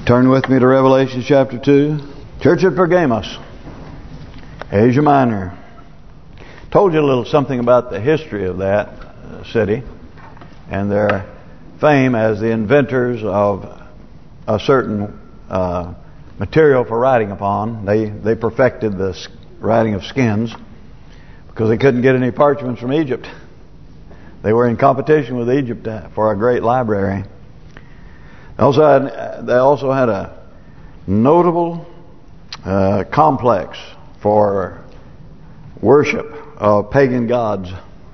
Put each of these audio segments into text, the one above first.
Turn with me to Revelation chapter 2. Church at Pergamos, Asia Minor. Told you a little something about the history of that city and their fame as the inventors of a certain material for writing upon. They perfected the writing of skins because they couldn't get any parchments from Egypt. They were in competition with Egypt for a great library. They also had a notable complex for worship of pagan gods.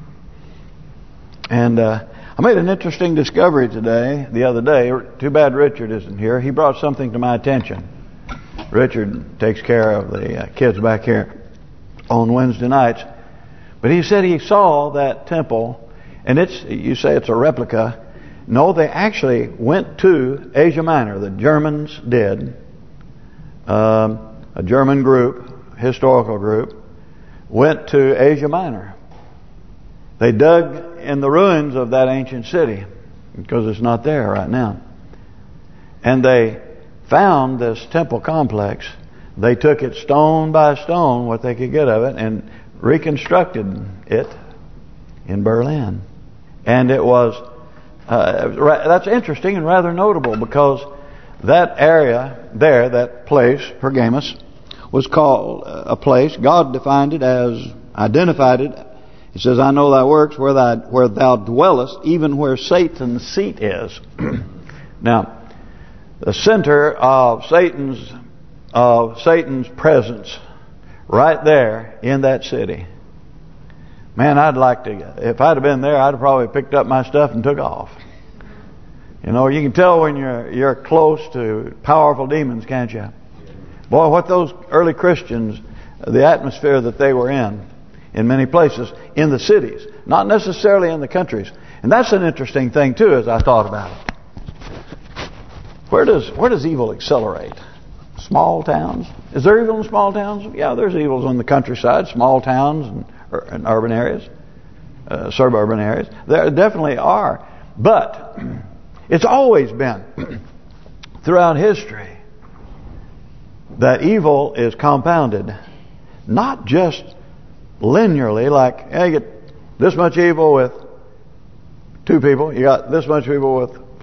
And I made an interesting discovery the other day. Too bad Richard isn't here. He brought something to my attention. Richard takes care of the kids back here on Wednesday nights. But he said he saw that temple, and you say it's a replica. No, they actually went to Asia Minor. The Germans did. A German group, historical group, went to Asia Minor. They dug in the ruins of that ancient city because it's not there right now. And they found this temple complex. They took it stone by stone, what they could get of it, and reconstructed it in Berlin. And it was that's interesting and rather notable because that area there, that place, Pergamos, was called a place. God defined it as, identified it. He says, I know thy works, where thou dwellest, even where Satan's seat is. Now, the center of Satan's presence, right there in that city. Man, I'd like to, if I'd have been there, I'd have probably picked up my stuff and took off. You know, you can tell when you're close to powerful demons, can't you? Boy, what those early Christians, the atmosphere that they were in many places, in the cities, not necessarily in the countries. And that's an interesting thing too, as I thought about it. Where does evil accelerate? Small towns? Is there evil in small towns? Yeah, there's evils on the countryside, small towns and urban areas, suburban areas. There definitely are. But it's always been, throughout history, that evil is compounded. Not just linearly, like, hey, you get this much evil with 2 people, you got this much evil with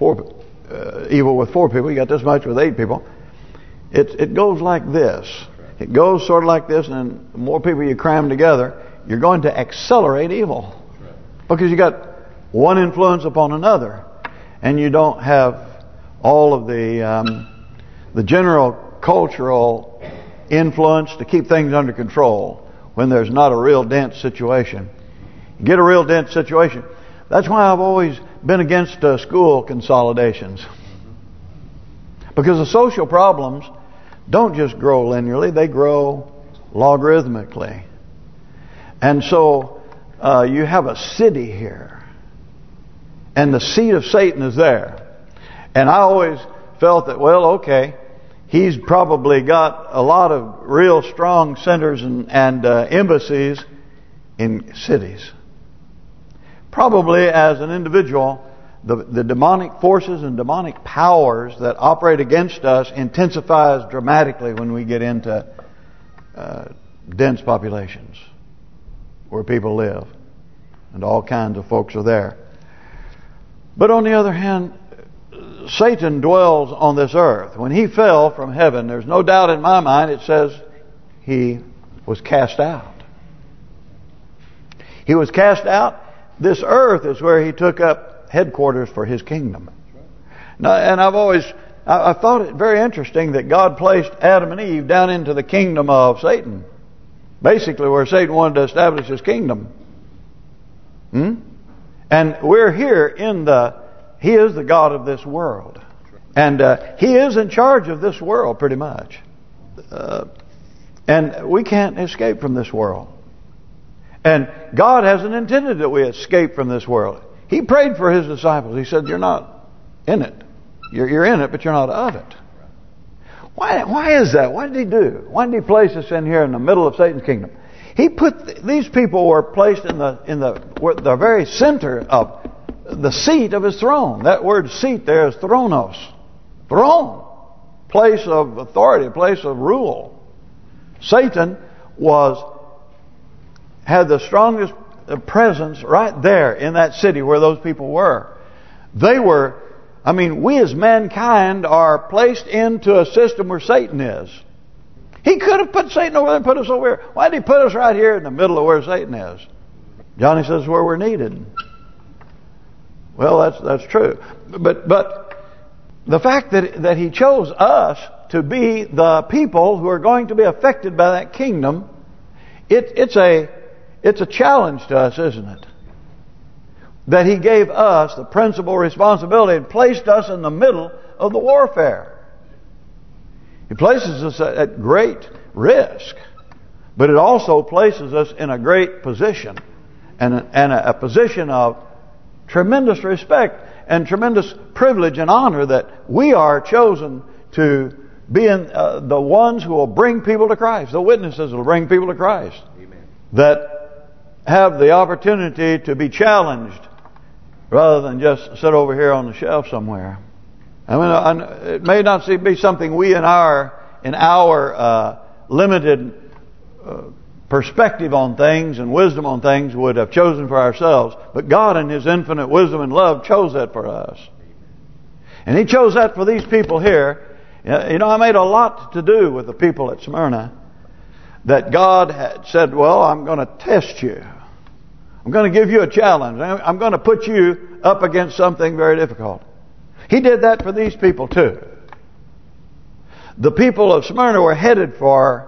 4 people, you got this much with 8 people. It goes like this. It goes sort of like this, and the more people you cram together, you're going to accelerate evil. Because you got one influence upon another. And you don't have all of the general cultural influence to keep things under control when there's not a real dense situation. You get a real dense situation. That's why I've always been against school consolidations. Because the social problems don't just grow linearly, they grow logarithmically. And so you have a city here. And the seat of Satan is there. And I always felt that, well, okay, he's probably got a lot of real strong centers and embassies in cities. Probably as an individual, the demonic forces and demonic powers that operate against us intensifies dramatically when we get into dense populations where people live. And all kinds of folks are there. But on the other hand, Satan dwells on this earth. When he fell from heaven, there's no doubt in my mind, it says he was cast out. He was cast out. This earth is where he took up headquarters for his kingdom. Now, and I thought it very interesting that God placed Adam and Eve down into the kingdom of Satan. Basically where Satan wanted to establish his kingdom. And we're here he is the God of this world. And he is in charge of this world pretty much. And we can't escape from this world. And God hasn't intended that we escape from this world. He prayed for his disciples. He said, you're not in it. You're in it, but you're not of it. Why is that? What did he do? Why did he place us in here in the middle of Satan's kingdom? He put these people were placed in the very center of the seat of his throne. That word seat there is thronos. Throne. place of authority, a place of rule. Satan had the strongest presence right there in that city where those people were. We as mankind are placed into a system where Satan is. He could have put Satan over there and put us over here. Why did he put us right here in the middle of where Satan is? Johnny says where we're needed. Well, that's true. But the fact that he chose us to be the people who are going to be affected by that kingdom, it's a challenge to us, isn't it? That he gave us the principal responsibility and placed us in the middle of the warfare. He places us at great risk, but it also places us in a great position and a position of tremendous respect and tremendous privilege and honor that we are chosen to be the ones who will bring people to Christ, the witnesses who will bring people to Christ. Amen. That have the opportunity to be challenged rather than just sit over here on the shelf somewhere. It may not be something we in our limited perspective on things and wisdom on things would have chosen for ourselves, but God in His infinite wisdom and love chose that for us. And He chose that for these people here. I made a lot to do with the people at Smyrna, that God had said, well, I'm going to test you. I'm going to give you a challenge. I'm going to put you up against something very difficult. He did that for these people too. The people of Smyrna were headed for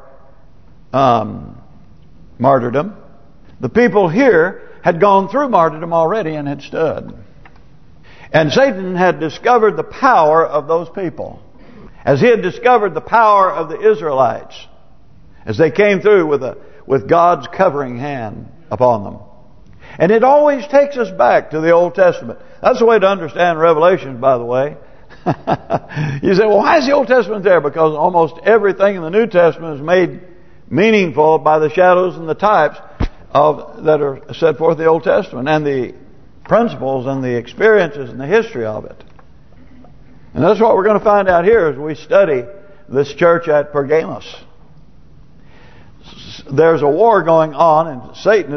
martyrdom. The people here had gone through martyrdom already and had stood. And Satan had discovered the power of those people, as he had discovered the power of the Israelites as they came through with God's covering hand upon them. And it always takes us back to the Old Testament. That's the way to understand Revelation, by the way. You say, well, why is the Old Testament there? Because almost everything in the New Testament is made meaningful by the shadows and the types that are set forth in the Old Testament, and the principles and the experiences and the history of it. And that's what we're going to find out here as we study this church at Pergamos. There's a war going on, and Satan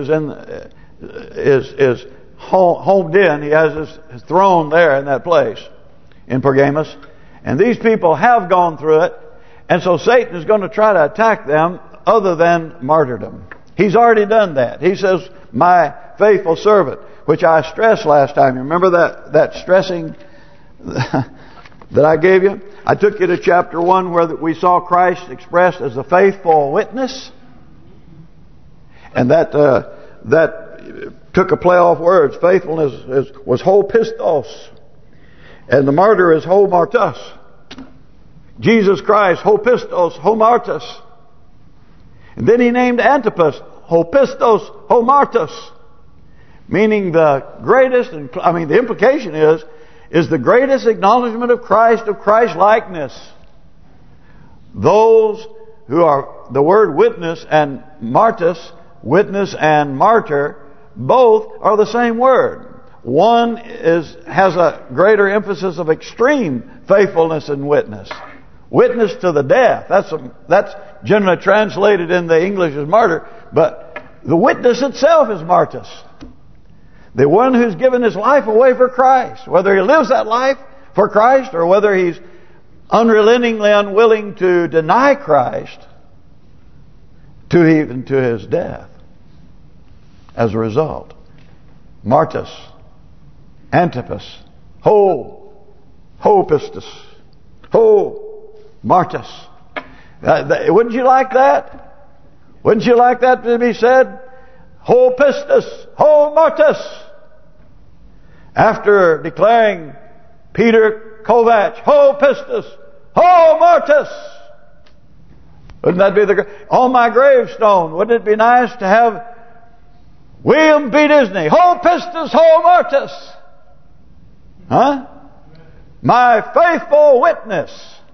is homed in. He has his throne there in that place in Pergamos, and these people have gone through it, and so Satan is going to try to attack them other than martyrdom. He's already done that. He says, my faithful servant, which I stressed last time. You remember that stressing that I gave you? I took you to chapter 1 where we saw Christ expressed as the faithful witness. And that took a play off words. Faithfulness was ho pistos. And the martyr is ho martus. Jesus Christ, ho pistos, ho martus. And then he named Antipas, ho pistos, ho martus. Meaning the greatest, the implication is the greatest acknowledgement of Christ likeness. Those who are, the word witness and martus, witness and martyr, both are the same word. One has a greater emphasis of extreme faithfulness and witness. Witness to the death. That's generally translated in the English as martyr, but the witness itself is martus. The one who's given his life away for Christ. Whether he lives that life for Christ or whether he's unrelentingly unwilling to deny Christ even to his death as a result. Martus, Antipas, ho pistis, ho martus. Wouldn't you like that? Wouldn't you like that to be said? Ho pistis, ho martus. After declaring Peter Kovach, ho pistis, ho martus. Wouldn't that be on my gravestone? Wouldn't it be nice to have William B. Disney, ho pistis, ho martus? Huh? My faithful witness.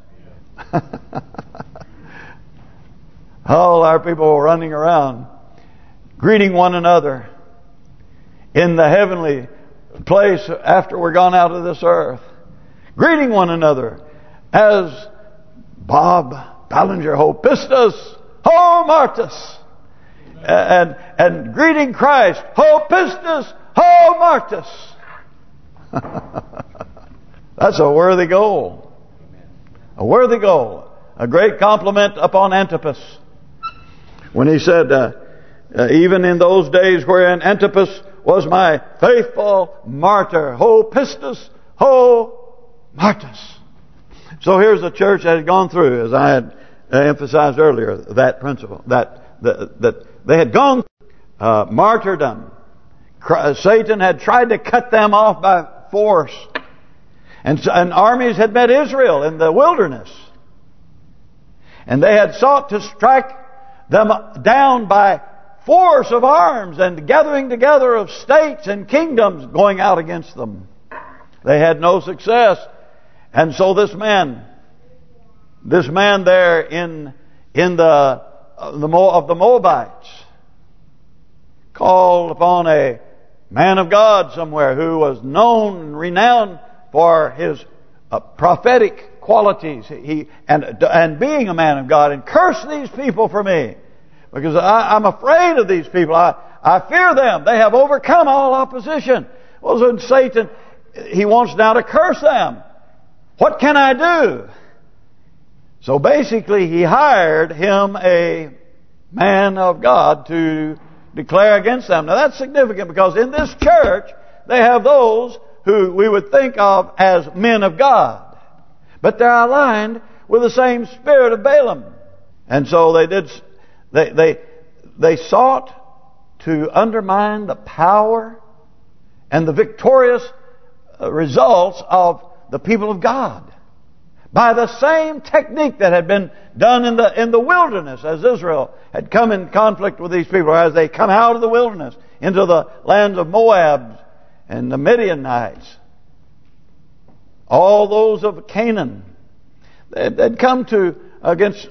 All our people running around, greeting one another in the heavenly place after we're gone out of this earth. Greeting one another as Bob Ballinger, ho pistis, ho Martus. And greeting Christ, ho pistis, ho Martus. That's a worthy goal. A worthy goal. A great compliment upon Antipas. When he said, even in those days wherein Antipas was my faithful martyr, ho pistis, ho Martus. So here's a church that had gone through, as I had emphasized earlier, that principle, that they had gone through martyrdom. Satan had tried to cut them off by force. And armies had met Israel in the wilderness. And they had sought to strike them down by force of arms and gathering together of states and kingdoms going out against them. They had no success. And so this man there in the Moabites called upon a man of God somewhere who was known and renowned for his prophetic qualities, and being a man of God, and curse these people for me, because I'm afraid of these people. I fear them. They have overcome all opposition. Well, so Satan, he wants now to curse them. What can I do? So basically, he hired him a man of God to declare against them. Now that's significant, because in this church they have those who we would think of as men of God, but they're aligned with the same spirit of Balaam. And so they sought to undermine the power and the victorious results of the people of God by the same technique that had been done in the wilderness, as Israel had come in conflict with these people, as they come out of the wilderness into the lands of Moab and the Midianites, all those of Canaan. They'd come to against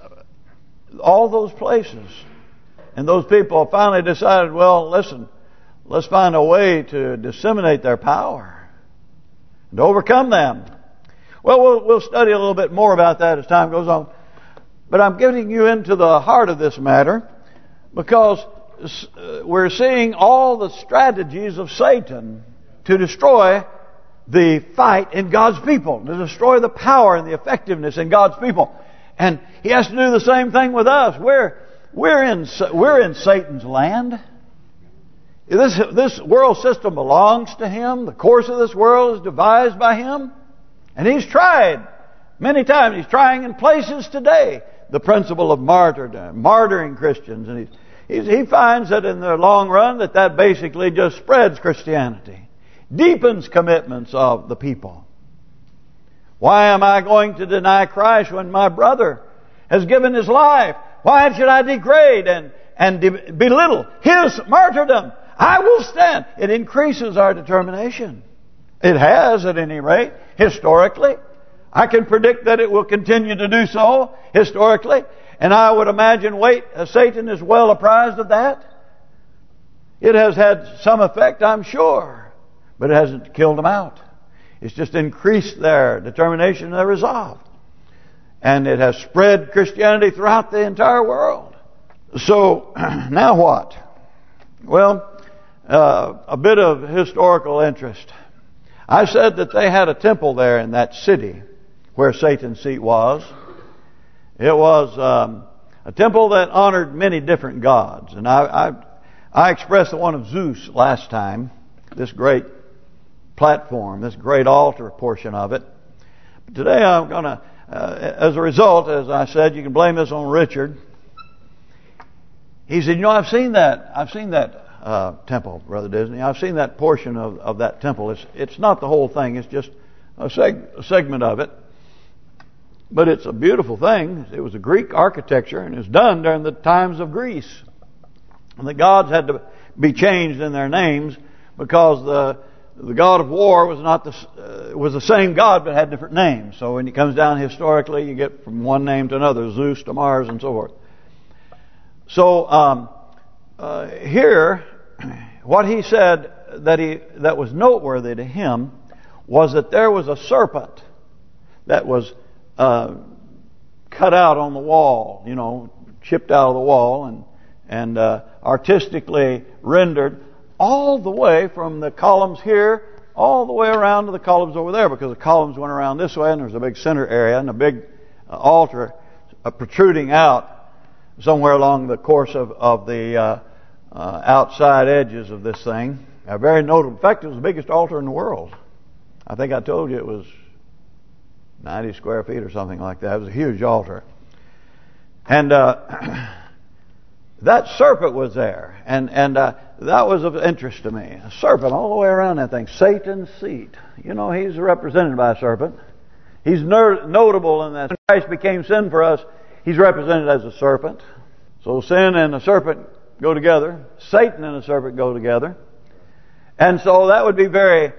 all those places. And those people finally decided, well, listen, let's find a way to disseminate their power and to overcome them. Well, we'll study a little bit more about that as time goes on. But I'm getting you into the heart of this matter because we're seeing all the strategies of Satan to destroy the fight in God's people, to destroy the power and the effectiveness in God's people. And he has to do the same thing with us. We're in Satan's land. This world system belongs to him. The course of this world is devised by him. And he's tried many times. He's trying in places today the principle of martyrdom, martyring Christians. And he finds that in the long run that basically just spreads Christianity, deepens commitments of the people. Why am I going to deny Christ when my brother has given his life? Why should I degrade and belittle his martyrdom? I will stand. It increases our determination. It has, at any rate, historically. I can predict that it will continue to do so historically. And I would imagine, Satan is well apprised of that. It has had some effect, I'm sure. But it hasn't killed them out. It's just increased their determination and their resolve. And it has spread Christianity throughout the entire world. So, now what? Well, a bit of historical interest. I said that they had a temple there in that city where Satan's seat was. It was a temple that honored many different gods. And I expressed the one of Zeus last time, this great platform, this great altar portion of it. But today I'm going to, as a result, as I said, you can blame this on Richard. He said, I've seen that temple, Brother Disney. I've seen that portion of that temple. It's not the whole thing. It's just a segment of it. But it's a beautiful thing. It was a Greek architecture, and it was done during the times of Greece. And the gods had to be changed in their names because the god of war was the same god but had different names. So when it comes down historically, you get from one name to another, Zeus to Mars and so forth. So here, what he said that was noteworthy to him was that there was a serpent that was cut out on the wall, chipped out of the wall and artistically rendered all the way from the columns here all the way around to the columns over there, because the columns went around this way and there's a big center area and a big altar protruding out somewhere along the course of the outside edges of this thing. A very notable. In fact, it was the biggest altar in the world. I think I told you it was 90 square feet or something like that. It was a huge altar. And that serpent was there. And that was of interest to me. A serpent all the way around that thing. Satan's seat. He's represented by a serpent. He's notable in that when Christ became sin for us, He's represented as a serpent. So sin and a serpent go together. Satan and a serpent go together. And so that would be very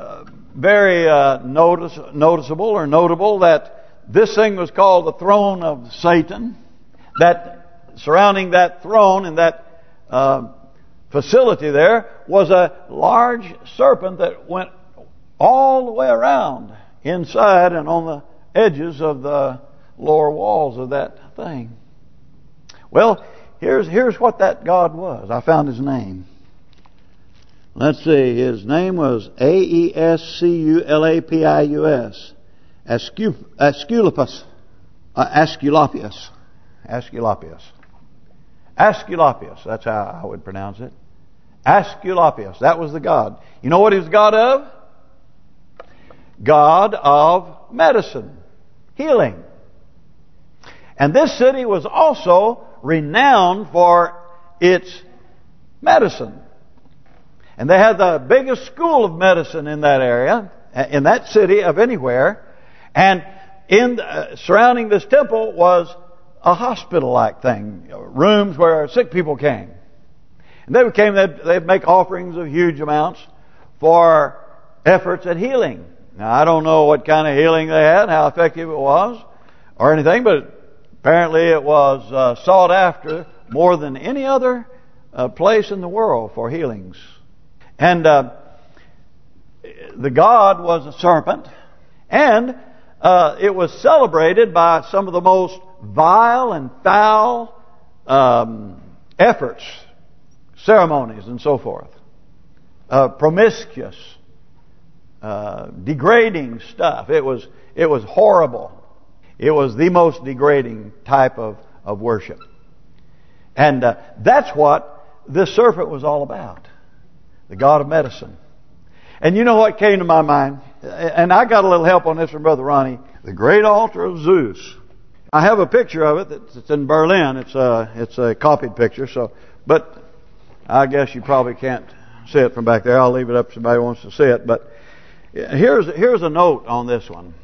noticeable or notable that this thing was called the throne of Satan. That surrounding that throne and that facility there was a large serpent that went all the way around inside and on the edges of the lower walls of that thing. Well, here's what that God was. I found his name. Let's see. His name was Aesculapius. Asclepius. Asclepius. That's how I would pronounce it. Asclepius. That was the God. You know what he was God of? God of medicine. Healing. And this city was also renowned for its medicine. And they had the biggest school of medicine in that area, in that city of anywhere. And surrounding this temple was a hospital-like thing, rooms where sick people came. And they'd make offerings of huge amounts for efforts at healing. Now, I don't know what kind of healing they had, how effective it was, or anything, but apparently it was sought after more than any other place in the world for healings. And the god was a serpent, and it was celebrated by some of the most vile and foul efforts, ceremonies, and so forth. Promiscuous, degrading stuff. It was horrible. It was the most degrading type of worship. And that's what this serpent was all about. The god of medicine. And you know what came to my mind? And I got a little help on this from Brother Ronnie. The great altar of Zeus. I have a picture of it that's in Berlin. It's a copied picture. But I guess you probably can't see it from back there. I'll leave it up if somebody wants to see it. But here's a note on this one.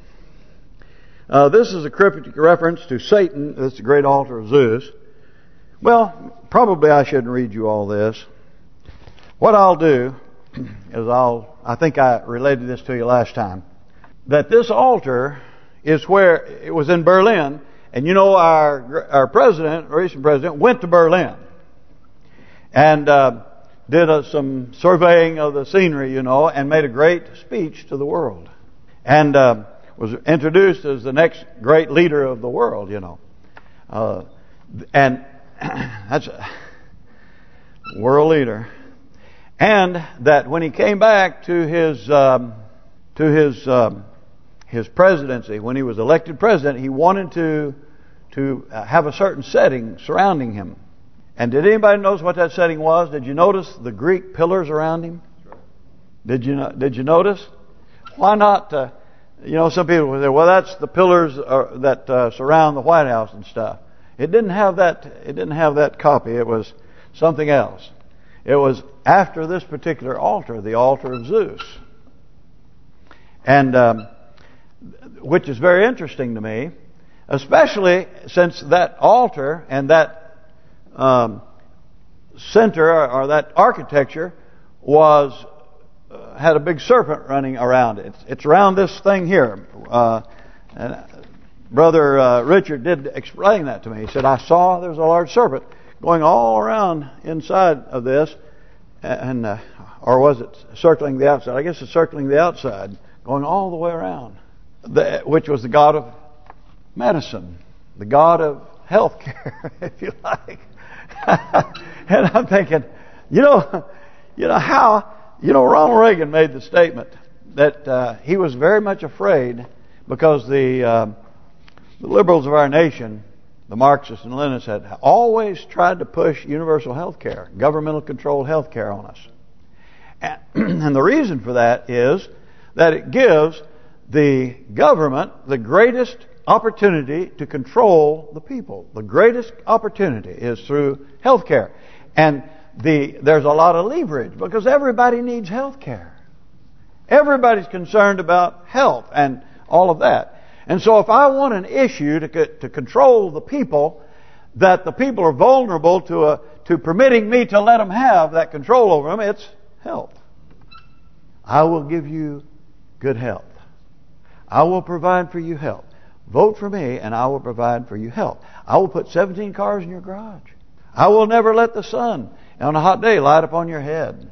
This is a cryptic reference to Satan. It's the great altar of Zeus. Well, probably I shouldn't read you all this. What I'll do is I think I related this to you last time, that this altar is where it was in Berlin, and our president, recent president, went to Berlin and did some surveying of the scenery, and made a great speech to the world, and was introduced as the next great leader of the world, and that's a world leader. And that when he came back to his presidency, when he was elected president, he wanted to have a certain setting surrounding him. And did anybody notice what that setting was? Did you notice the Greek pillars around him? Did you notice? Why not? Some people would say, "Well, that's the pillars that surround the White House and stuff." It didn't have that. It didn't have that copy. It was something else. It was after this particular altar, the altar of Zeus. And which is very interesting to me, especially since that altar and that center or that architecture had a big serpent running around it. It's around this thing here. And Brother Richard did explain that to me. He said, I saw there was a large serpent going all around inside of this, and or was it circling the outside? I guess it's circling the outside, going all the way around, which was the god of medicine, the God of health care, if you like. And I'm thinking, Ronald Reagan made the statement that he was very much afraid because the liberals of our nation, the Marxists and Leninists, had always tried to push universal health care, governmental controlled health care on us. And the reason for that is that it gives the government the greatest opportunity to control the people. The greatest opportunity is through health care. And there's a lot of leverage because everybody needs health care. Everybody's concerned about health and all of that. And so if I want an issue to control the people, that the people are vulnerable to permitting me to let them have that control over them, it's health. I will give you good health. I will provide for you health. Vote for me and I will provide for you health. I will put 17 cars in your garage. I will never let the sun on a hot day light upon your head.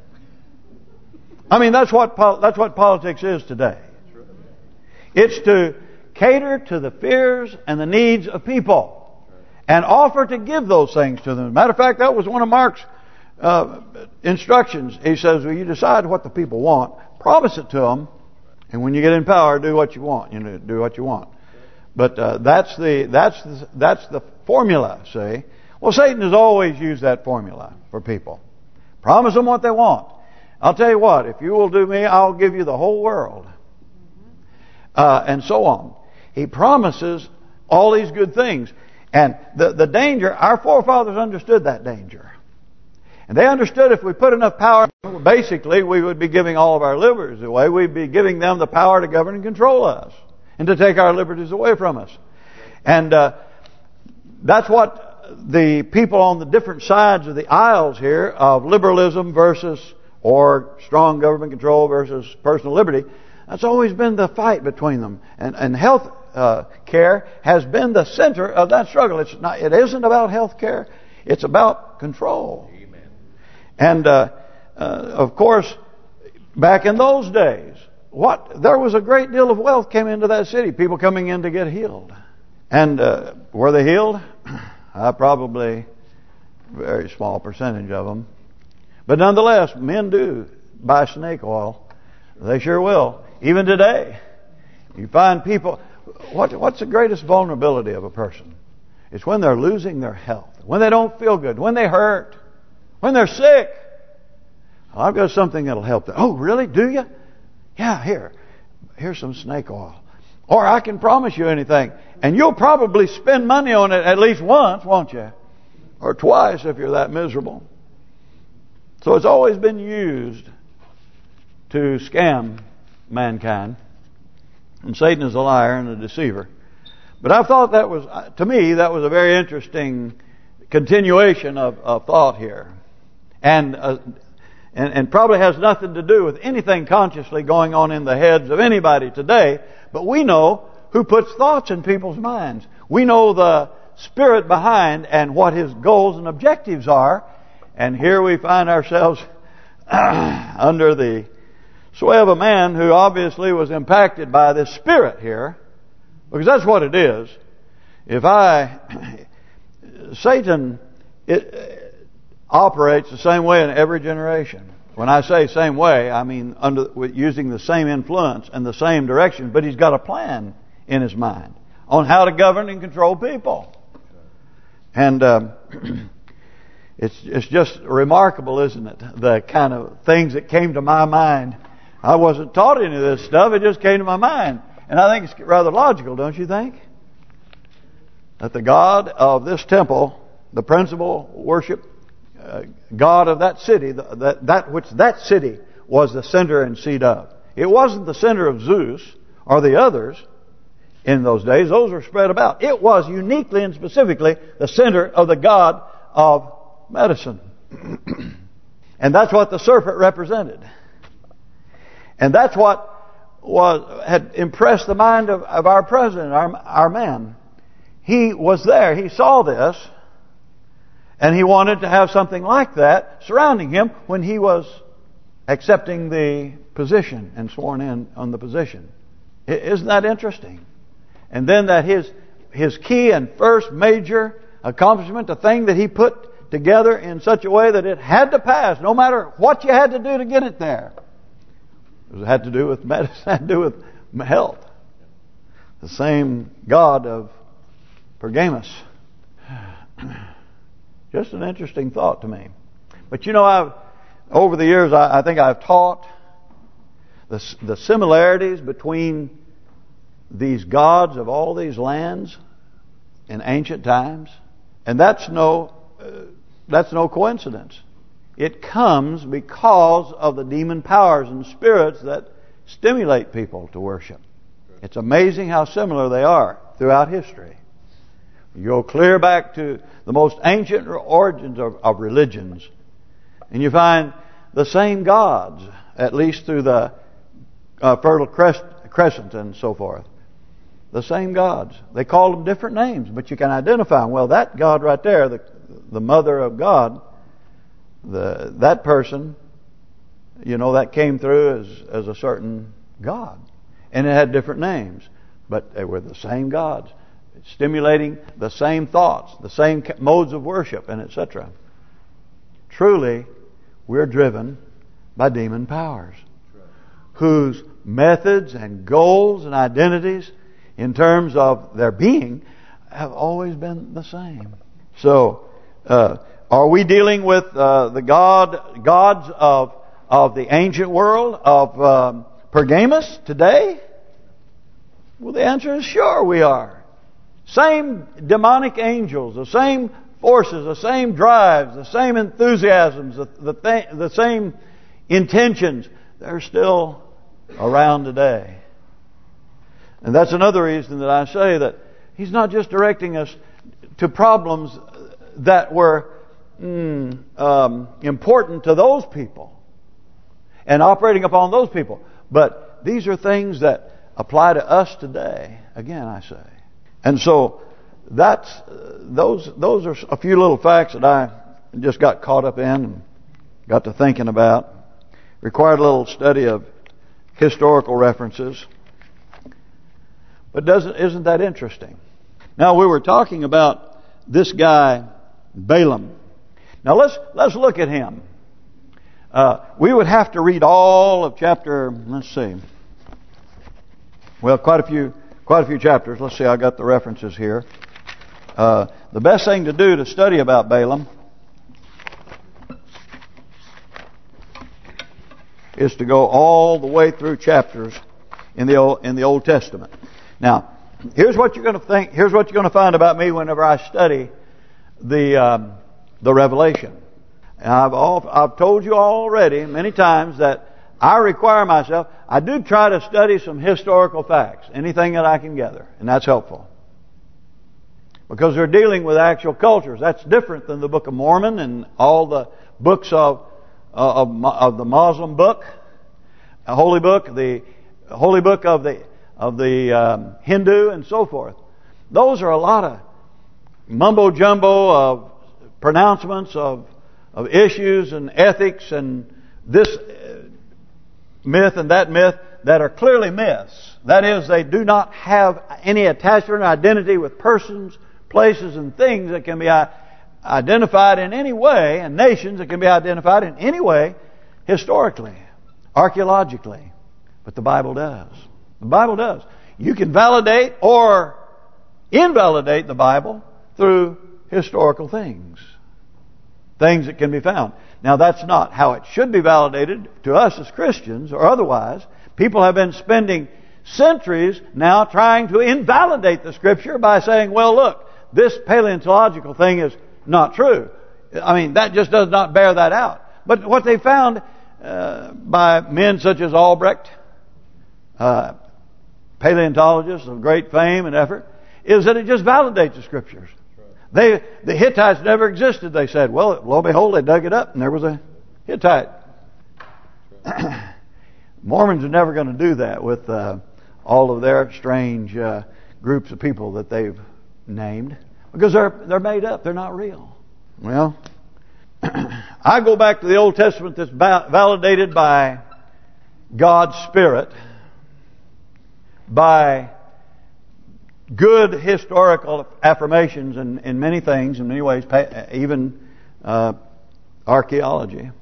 I mean, that's what politics is today. It's to cater to the fears and the needs of people and offer to give those things to them. As a matter of fact, that was one of Mark's instructions. He says, well, you decide what the people want, promise it to them, and when you get in power, do what you want. Do what you want. But that's the formula, see. Well, Satan has always used that formula for people. Promise them what they want. I'll tell you what, if you will do me, I'll give you the whole world. And so on. He promises all these good things. And the danger, our forefathers understood that danger. And they understood if we put enough power, basically we would be giving all of our liberties away. We'd be giving them the power to govern and control us. And to take our liberties away from us. And that's what the people on the different sides of the aisles here of liberalism versus or strong government control versus personal liberty, that's always been the fight between them. And health care has been the center of that struggle. It isn't about health care. It's about control. Amen. And of course, back in those days, there was a great deal of wealth came into that city. People coming in to get healed. And were they healed? Probably a very small percentage of them. But nonetheless, men do buy snake oil. They sure will. Even today, you find people. What's the greatest vulnerability of a person? It's when they're losing their health, when they don't feel good, when they hurt, when they're sick. Well, I've got something that'll help them. Oh, really? Do you? Yeah, here's some snake oil. Or I can promise you anything. And you'll probably spend money on it at least once, won't you? Or twice if you're that miserable. So it's always been used to scam mankind. And Satan is a liar and a deceiver. But I thought to me, that was a very interesting continuation of thought here. And probably has nothing to do with anything consciously going on in the heads of anybody today. But we know who puts thoughts in people's minds. We know the spirit behind and what his goals and objectives are. And here we find ourselves under the sway of a man who obviously was impacted by this spirit here. Because that's what it is. Satan operates the same way in every generation. When I say same way, I mean using the same influence and the same direction. But he's got a plan in his mind on how to govern and control people. And it's just remarkable, isn't it? The kind of things that came to my mind. I wasn't taught any of this stuff. It just came to my mind. And I think it's rather logical, don't you think? That the God of this temple, the principal worship God of that city, that city was the center and seat of. It wasn't the center of Zeus or the others in those days. Those were spread about. It was uniquely and specifically the center of the God of medicine. And that's what the serpent represented. And that's what had impressed the mind of our president, our man. He was there. He saw this. And he wanted to have something like that surrounding him when he was accepting the position and sworn in on the position. Isn't that interesting? And then that his key and first major accomplishment, the thing that he put together in such a way that it had to pass, no matter what you had to do to get it there. It had to do with medicine, it had to do with health. The same God of Pergamos. Just an interesting thought to me. But you know, over the years, I think I've taught the similarities between these gods of all these lands in ancient times, and that's no coincidence. It comes because of the demon powers and spirits that stimulate people to worship. It's amazing how similar they are throughout history. You go clear back to the most ancient origins of religions, and you find the same gods, at least through the Fertile Crescent and so forth. The same gods. They call them different names, but you can identify them. Well, that God right there, the mother of God, that person, you know, that came through as a certain God. And it had different names, but they were the same gods, stimulating the same thoughts, the same modes of worship, and etc. Truly, we're driven by demon powers, whose methods and goals and identities in terms of their being have always been the same. So, are we dealing with the gods of the ancient world of Pergamos today? Well, the answer is sure we are. Same demonic angels, the same forces, the same drives, the same enthusiasms, the same intentions. They're still around today. And that's another reason that I say that He's not just directing us to problems that were important to those people and operating upon those people, but these are things that apply to us today. Again, I say, and so that's those are a few little facts that I just got caught up in and got to thinking about. Required a little study of historical references, but isn't that interesting? Now, we were talking about this guy Balaam. Now let's look at him. We would have to read all of chapter. Let's see. Well, quite a few chapters. Let's see. I got the references here. The best thing to do to study about Balaam is to go all the way through chapters in the Old Testament. Now, here's what you're going to think. Here's what you're going to find about me whenever I study the Revelation. And I've told you already many times that I require myself. I do try to study some historical facts, anything that I can gather, and that's helpful because they're dealing with actual cultures. That's different than the Book of Mormon and all the books of the Muslim book, a holy book, the holy book of the Hindu, and so forth. Those are a lot of mumbo jumbo of pronouncements of issues and ethics and this myth and that myth that are clearly myths. That is, they do not have any attachment or identity with persons, places, and things that can be identified in any way, and nations that can be identified in any way historically, archaeologically. But the Bible does. The Bible does. You can validate or invalidate the Bible through historical things that can be found. Now, that's not how it should be validated to us as Christians or otherwise. People have been spending centuries now trying to invalidate the Scripture by saying, well, look, this paleontological thing is not true. I mean, that just does not bear that out. But what they found by men such as Albrecht, paleontologists of great fame and effort, is that it just validates the Scriptures. The Hittites never existed, they said. Well, lo and behold, they dug it up and there was a Hittite. Mormons are never going to do that with all of their strange groups of people that they've named, because they're made up. They're not real. Well, I go back to the Old Testament that's validated by God's Spirit, by good historical affirmations in many things, in many ways, even archaeological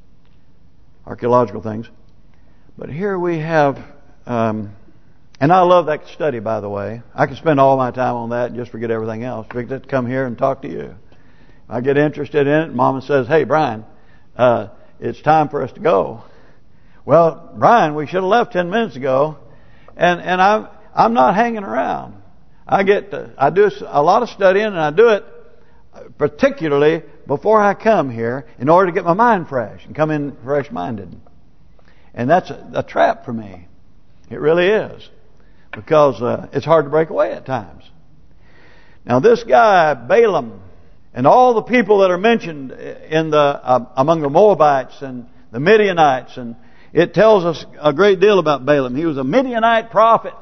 things. But here we have, and I love that study, by the way. I could spend all my time on that and just forget everything else. I get to come here and talk to you. I get interested in it. Mama says, "Hey, Brian, it's time for us to go." Well, Brian, we should have left 10 minutes ago, and I'm not hanging around. I do a lot of studying, and I do it particularly before I come here in order to get my mind fresh and come in fresh-minded. And that's a trap for me. It really is, because it's hard to break away at times. Now, this guy Balaam, and all the people that are mentioned in among the Moabites and the Midianites, and it tells us a great deal about Balaam. He was a Midianite prophet.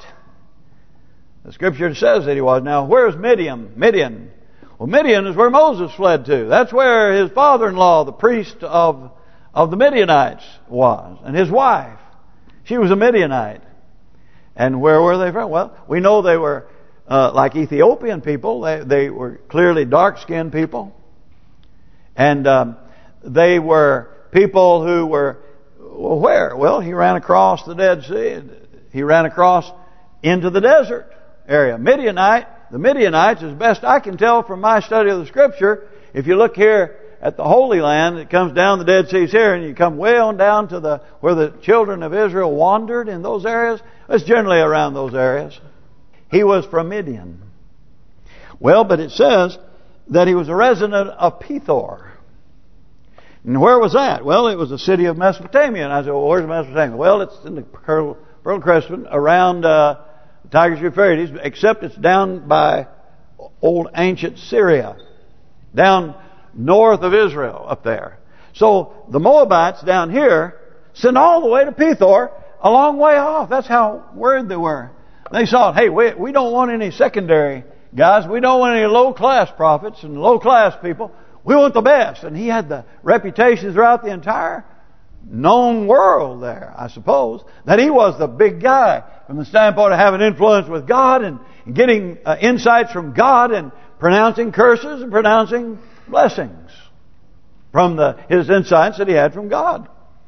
The Scripture says that he was. Now, where's Midian? Well, Midian is where Moses fled to. That's where his father-in-law, the priest of the Midianites, was, and his wife. She was a Midianite. And where were they from? Well, we know they were like Ethiopian people. They were clearly dark-skinned people. And they were people who were, well, where? Well, he ran across the Dead Sea. He ran across into the desert area. The Midianites, as best I can tell from my study of the Scripture, if you look here at the Holy Land, it comes down the Dead Sea's here, and you come way on down to where the children of Israel wandered in those areas. It's generally around those areas. He was from Midian. Well, but it says that he was a resident of Pethor. And where was that? Well, it was the city of Mesopotamia. And I said, well, where's Mesopotamia? Well, it's in the Fertile Crescent around Tigris Euphrates, except it's down by old ancient Syria, down north of Israel up there. So the Moabites down here sent all the way to Pethor, a long way off. That's how worried they were. They thought, hey, we don't want any secondary guys. We don't want any low-class prophets and low-class people. We want the best. And he had the reputation throughout the entire known world there, I suppose, that he was the big guy from the standpoint of having influence with God and getting insights from God and pronouncing curses and pronouncing blessings from his insights that he had from God.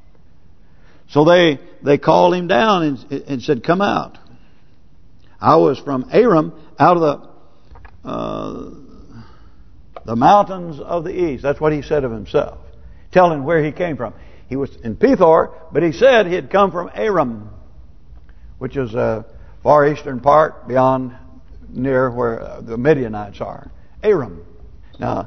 So they called him down and said, "Come out." I was from Aram, out of the mountains of the east. That's what he said of himself, telling where he came from. He was in Pethor, but he said he had come from Aram, which is a far eastern part beyond near where the Midianites are. Aram. Now,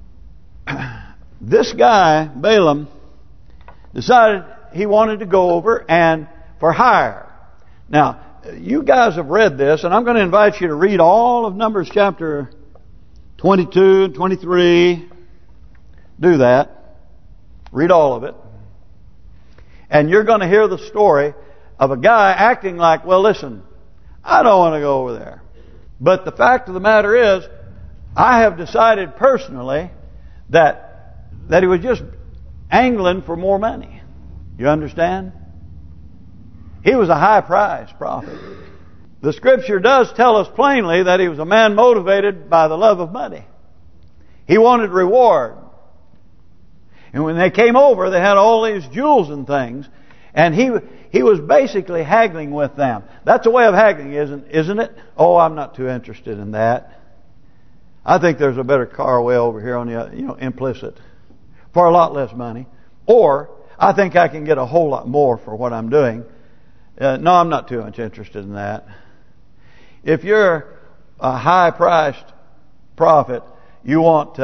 this guy, Balaam, decided he wanted to go over and for hire. Now, you guys have read this, and I'm going to invite you to read all of Numbers chapter 22 and 23. Do that. Read all of it. And you're going to hear the story of a guy acting like, well, listen, I don't want to go over there. But the fact of the matter is, I have decided personally that he was just angling for more money. You understand? He was a high-priced prophet. The Scripture does tell us plainly that he was a man motivated by the love of money. He wanted reward. And when they came over, they had all these jewels and things. And he was basically haggling with them. That's a way of haggling, isn't it? Oh, I'm not too interested in that. I think there's a better car way over here on the implicit for a lot less money. Or I think I can get a whole lot more for what I'm doing. No, I'm not too much interested in that. If you're a high-priced prophet, you want,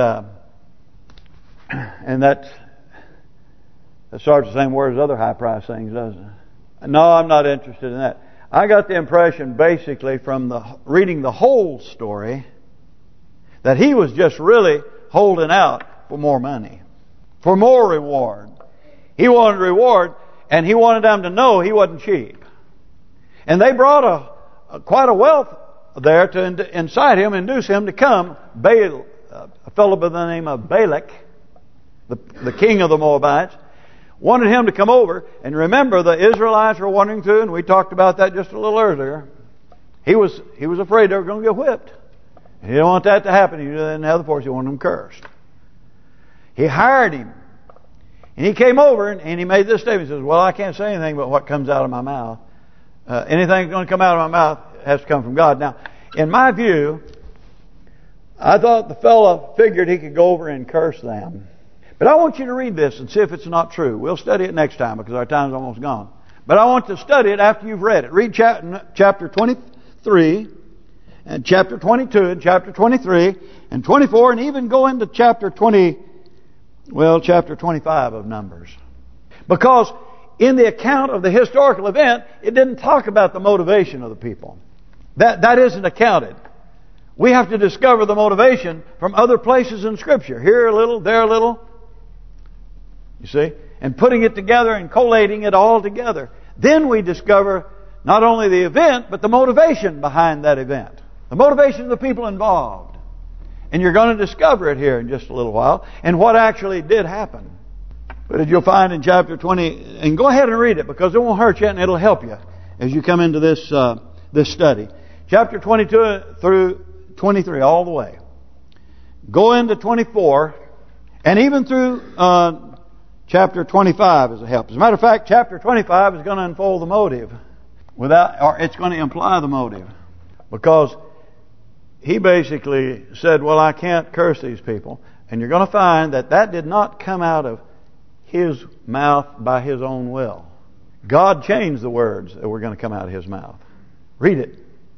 and that starts the same word as other high-priced things, doesn't it? No, I'm not interested in that. I got the impression, basically, from reading the whole story, that he was just really holding out for more money, for more reward. He wanted reward, and he wanted them to know he wasn't cheap. And they brought quite a wealth there to incite him, induce him to come. A fellow by the name of Balak, the king of the Moabites, wanted him to come over. And remember, the Israelites were wandering through, and we talked about that just a little earlier. He was afraid they were going to get whipped. And he didn't want that to happen. He didn't have the force. He wanted them cursed. He hired him. And he came over and he made this statement. He says, well, I can't say anything but what comes out of my mouth. Anything that's going to come out of my mouth has to come from God. Now, in my view, I thought the fellow figured he could go over and curse them. But I want you to read this and see if it's not true. We'll study it next time because our time's almost gone. But I want to study it after you've read it. Read chapter 23 and chapter 22 and chapter 23 and 24 and even go into chapter 25 of Numbers. Because in the account of the historical event, it didn't talk about the motivation of the people. That isn't accounted. We have to discover the motivation from other places in Scripture. Here a little, there a little. You see? And putting it together and collating it all together. Then we discover not only the event, but the motivation behind that event. The motivation of the people involved. And you're going to discover it here in just a little while. And what actually did happen. But as you'll find in chapter 20, and go ahead and read it because it won't hurt you and it'll help you as you come into this study. Chapter 22 through 23, all the way. Go into 24, and even through chapter 25 as a help. As a matter of fact, chapter 25 is going to unfold the motive, or it's going to imply the motive, because he basically said, well, I can't curse these people. And you're going to find that did not come out of his mouth by his own will. God changed the words that were going to come out of his mouth. Read it.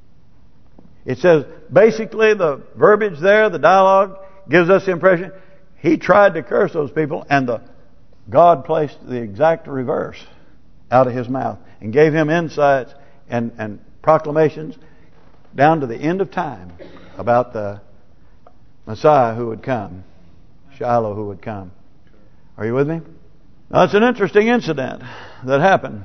It says, basically the verbiage there, the dialogue, gives us the impression he tried to curse those people, and God placed the exact reverse out of his mouth and gave him insights and proclamations down to the end of time about the Messiah who would come, Shiloh who would come. Are you with me? Now, it's an interesting incident that happened.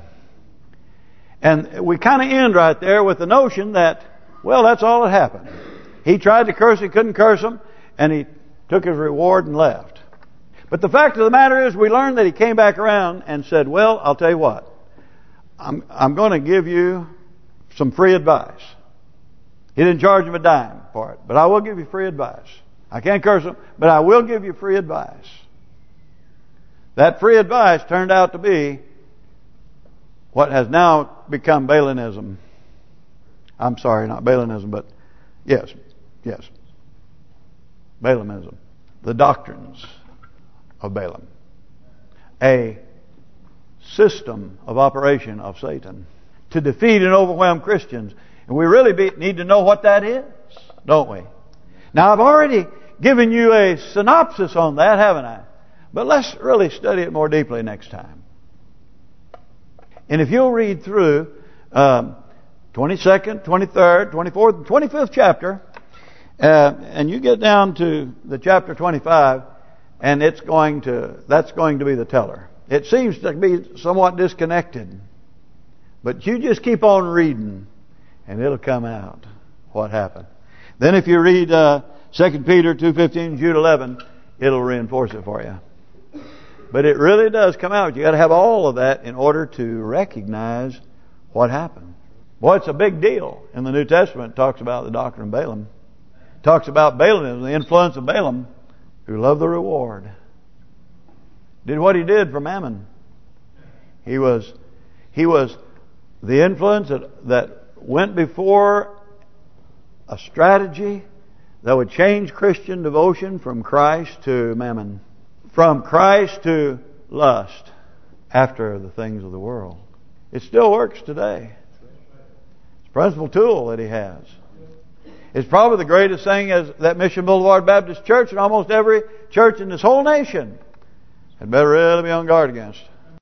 And we kind of end right there with the notion that, well, that's all that happened. He tried to curse, he couldn't curse them, and he took his reward and left. But the fact of the matter is, we learned that he came back around and said, well, I'll tell you what. I'm going to give you some free advice. He didn't charge him a dime for it, but I will give you free advice. I can't curse him, but I will give you free advice. That free advice turned out to be what has now become Balaamism. I'm sorry, not Balaamism, but yes, Balaamism. The doctrines of Balaam. A system of operation of Satan to defeat and overwhelm Christians. And we really need to know what that is, don't we? Now, I've already given you a synopsis on that, haven't I? But let's really study it more deeply next time. And if you'll read through 22nd, 23rd, 24th, 25th chapter, and you get down to the chapter 25, and that's going to be the teller. It seems to be somewhat disconnected, but you just keep on reading, and it'll come out what happened. Then if you read 2 Peter 2:15, Jude 11, it'll reinforce it for you. But it really does come out. You got to have all of that in order to recognize what happened. Boy, it's a big deal. In the New Testament, it talks about the doctrine of Balaam. It talks about Balaam, the influence of Balaam, who loved the reward. Did what he did for Mammon. He was the influence that went before a strategy that would change Christian devotion from Christ to Mammon. From Christ to lust after the things of the world. It still works today. It's a principal tool that he has. It's probably the greatest thing as that Mission Boulevard Baptist Church and almost every church in this whole nation had better really be on guard against.